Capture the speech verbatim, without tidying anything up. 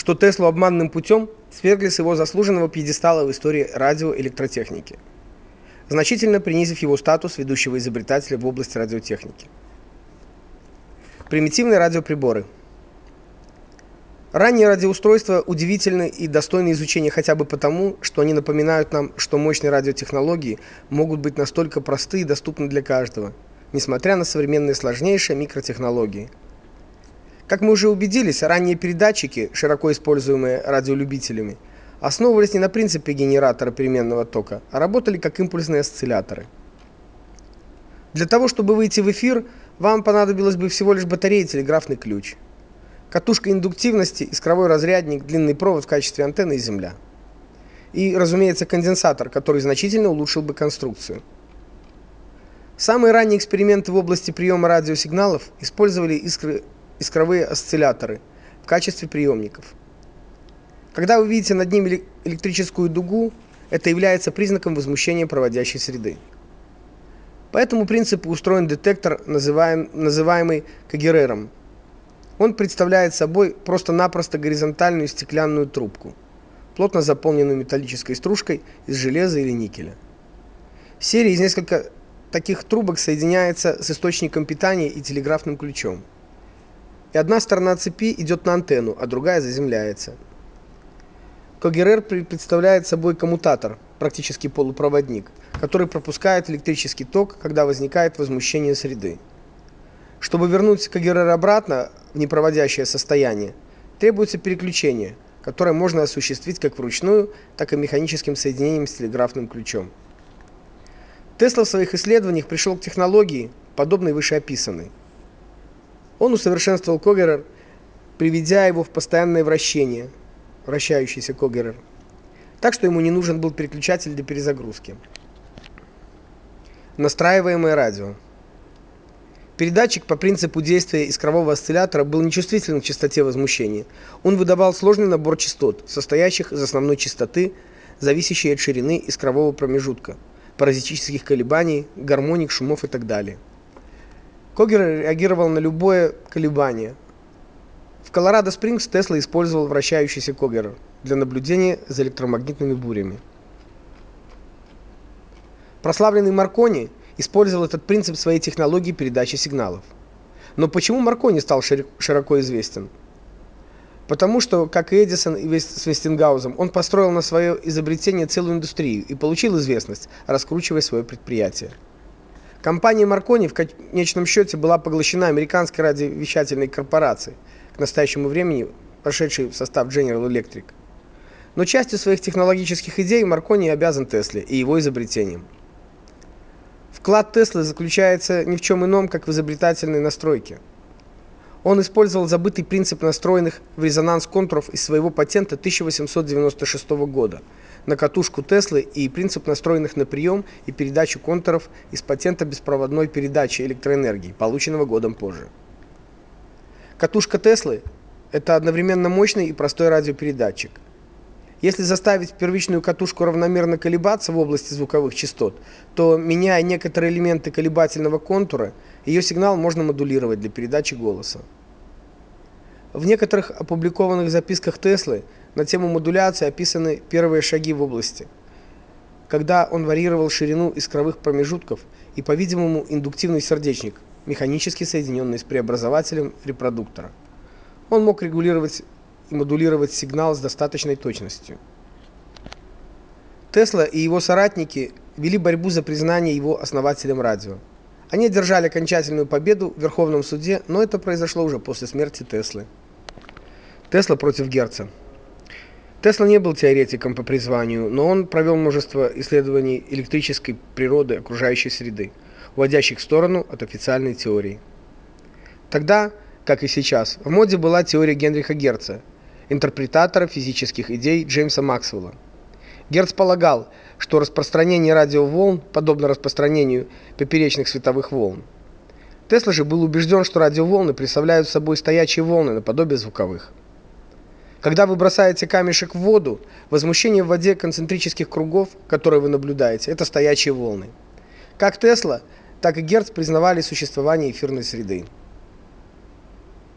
что Теслу обманным путем свергли с его заслуженного пьедестала в истории радиоэлектротехники, значительно принизив его статус ведущего изобретателя в области радиотехники. Примитивные радиоприборы. Ранние радиоустройства удивительны и достойны изучения хотя бы потому, что они напоминают нам, что мощные радиотехнологии могут быть настолько просты и доступны для каждого, несмотря на современные сложнейшие микротехнологии. Как мы уже убедились, ранние передатчики, широко используемые радиолюбителями, основывались не на принципе генератора переменного тока, а работали как импульсные осцилляторы. Для того, чтобы выйти в эфир, вам понадобилось бы всего лишь батарея и телеграфный ключ, катушка индуктивности, искровой разрядник, длинный провод в качестве антенны и земля. И, разумеется, конденсатор, который значительно улучшил бы конструкцию. Самые ранние эксперименты в области приема радиосигналов использовали искры, искровые осцилляторы в качестве приемников. Когда вы видите над ними электрическую дугу, это является признаком возмущения проводящей среды. По этому принципу устроен детектор, называем, называемый когерером. Он представляет собой просто-напросто горизонтальную стеклянную трубку, плотно заполненную металлической стружкой из железа или никеля. Серия из нескольких таких трубок соединяется с источником питания и телеграфным ключом. И одна сторона цепи идет на антенну, а другая заземляется. Когерер представляет собой коммутатор, практически полупроводник, который пропускает электрический ток, когда возникает возмущение среды. Чтобы вернуть когерер обратно в непроводящее состояние, требуется переключение, которое можно осуществить как вручную, так и механическим соединением с телеграфным ключом. Тесла в своих исследованиях пришел к технологии, подобной вышеописанной. Он усовершенствовал когерер, приведя его в постоянное вращение, вращающийся когерер, так что ему не нужен был переключатель для перезагрузки. Настраиваемое радио. Передатчик по принципу действия искрового осциллятора был нечувствителен к частоте возмущения. Он выдавал сложный набор частот, состоящих из основной частоты, зависящей от ширины искрового промежутка, паразитических колебаний, гармоник, шумов и так далее. Когерер реагировал на любое колебание. В Колорадо-Спрингс Тесла использовал вращающийся когерер для наблюдения за электромагнитными бурями. Прославленный Маркони использовал этот принцип в своей технологии передачи сигналов. Но почему Маркони стал широко известен? Потому что, как и Эдисон и с Вестингаузом, он построил на свое изобретение целую индустрию и получил известность, раскручивая свое предприятие. Компания Маркони в конечном счете была поглощена американской радиовещательной корпорацией, к настоящему времени вошедшей в состав General Electric. Но частью своих технологических идей Маркони обязан Тесле и его изобретениям. Вклад Теслы заключается ни в чем ином, как в изобретательной настройке. Он использовал забытый принцип настроенных в резонанс контуров из своего патента тысяча восемьсот девяносто шестого года на катушку Теслы и принцип настроенных на прием и передачу контуров из патента беспроводной передачи электроэнергии, полученного годом позже. Катушка Теслы – это одновременно мощный и простой радиопередатчик. Если заставить первичную катушку равномерно колебаться в области звуковых частот, то, меняя некоторые элементы колебательного контура, ее сигнал можно модулировать для передачи голоса. В некоторых опубликованных записках Теслы на тему модуляции описаны первые шаги в области, когда он варьировал ширину искровых промежутков и, по-видимому, индуктивный сердечник, механически соединенный с преобразователем репродуктора. Он мог регулировать и модулировать сигнал с достаточной точностью. Тесла и его соратники вели борьбу за признание его основателем радио. Они одержали окончательную победу в Верховном суде, но это произошло уже после смерти Теслы. Тесла против Герца. Тесла не был теоретиком по призванию, но он провел множество исследований электрической природы окружающей среды, уводящих в сторону от официальной теории. Тогда, как и сейчас, в моде была теория Генриха Герца, интерпретатора физических идей Джеймса Максвелла. Герц полагал, что распространение радиоволн подобно распространению поперечных световых волн. Тесла же был убежден, что радиоволны представляют собой стоячие волны наподобие звуковых. Когда вы бросаете камешек в воду, возмущение в воде концентрических кругов, которые вы наблюдаете, это стоячие волны. Как Тесла, так и Герц признавали существование эфирной среды.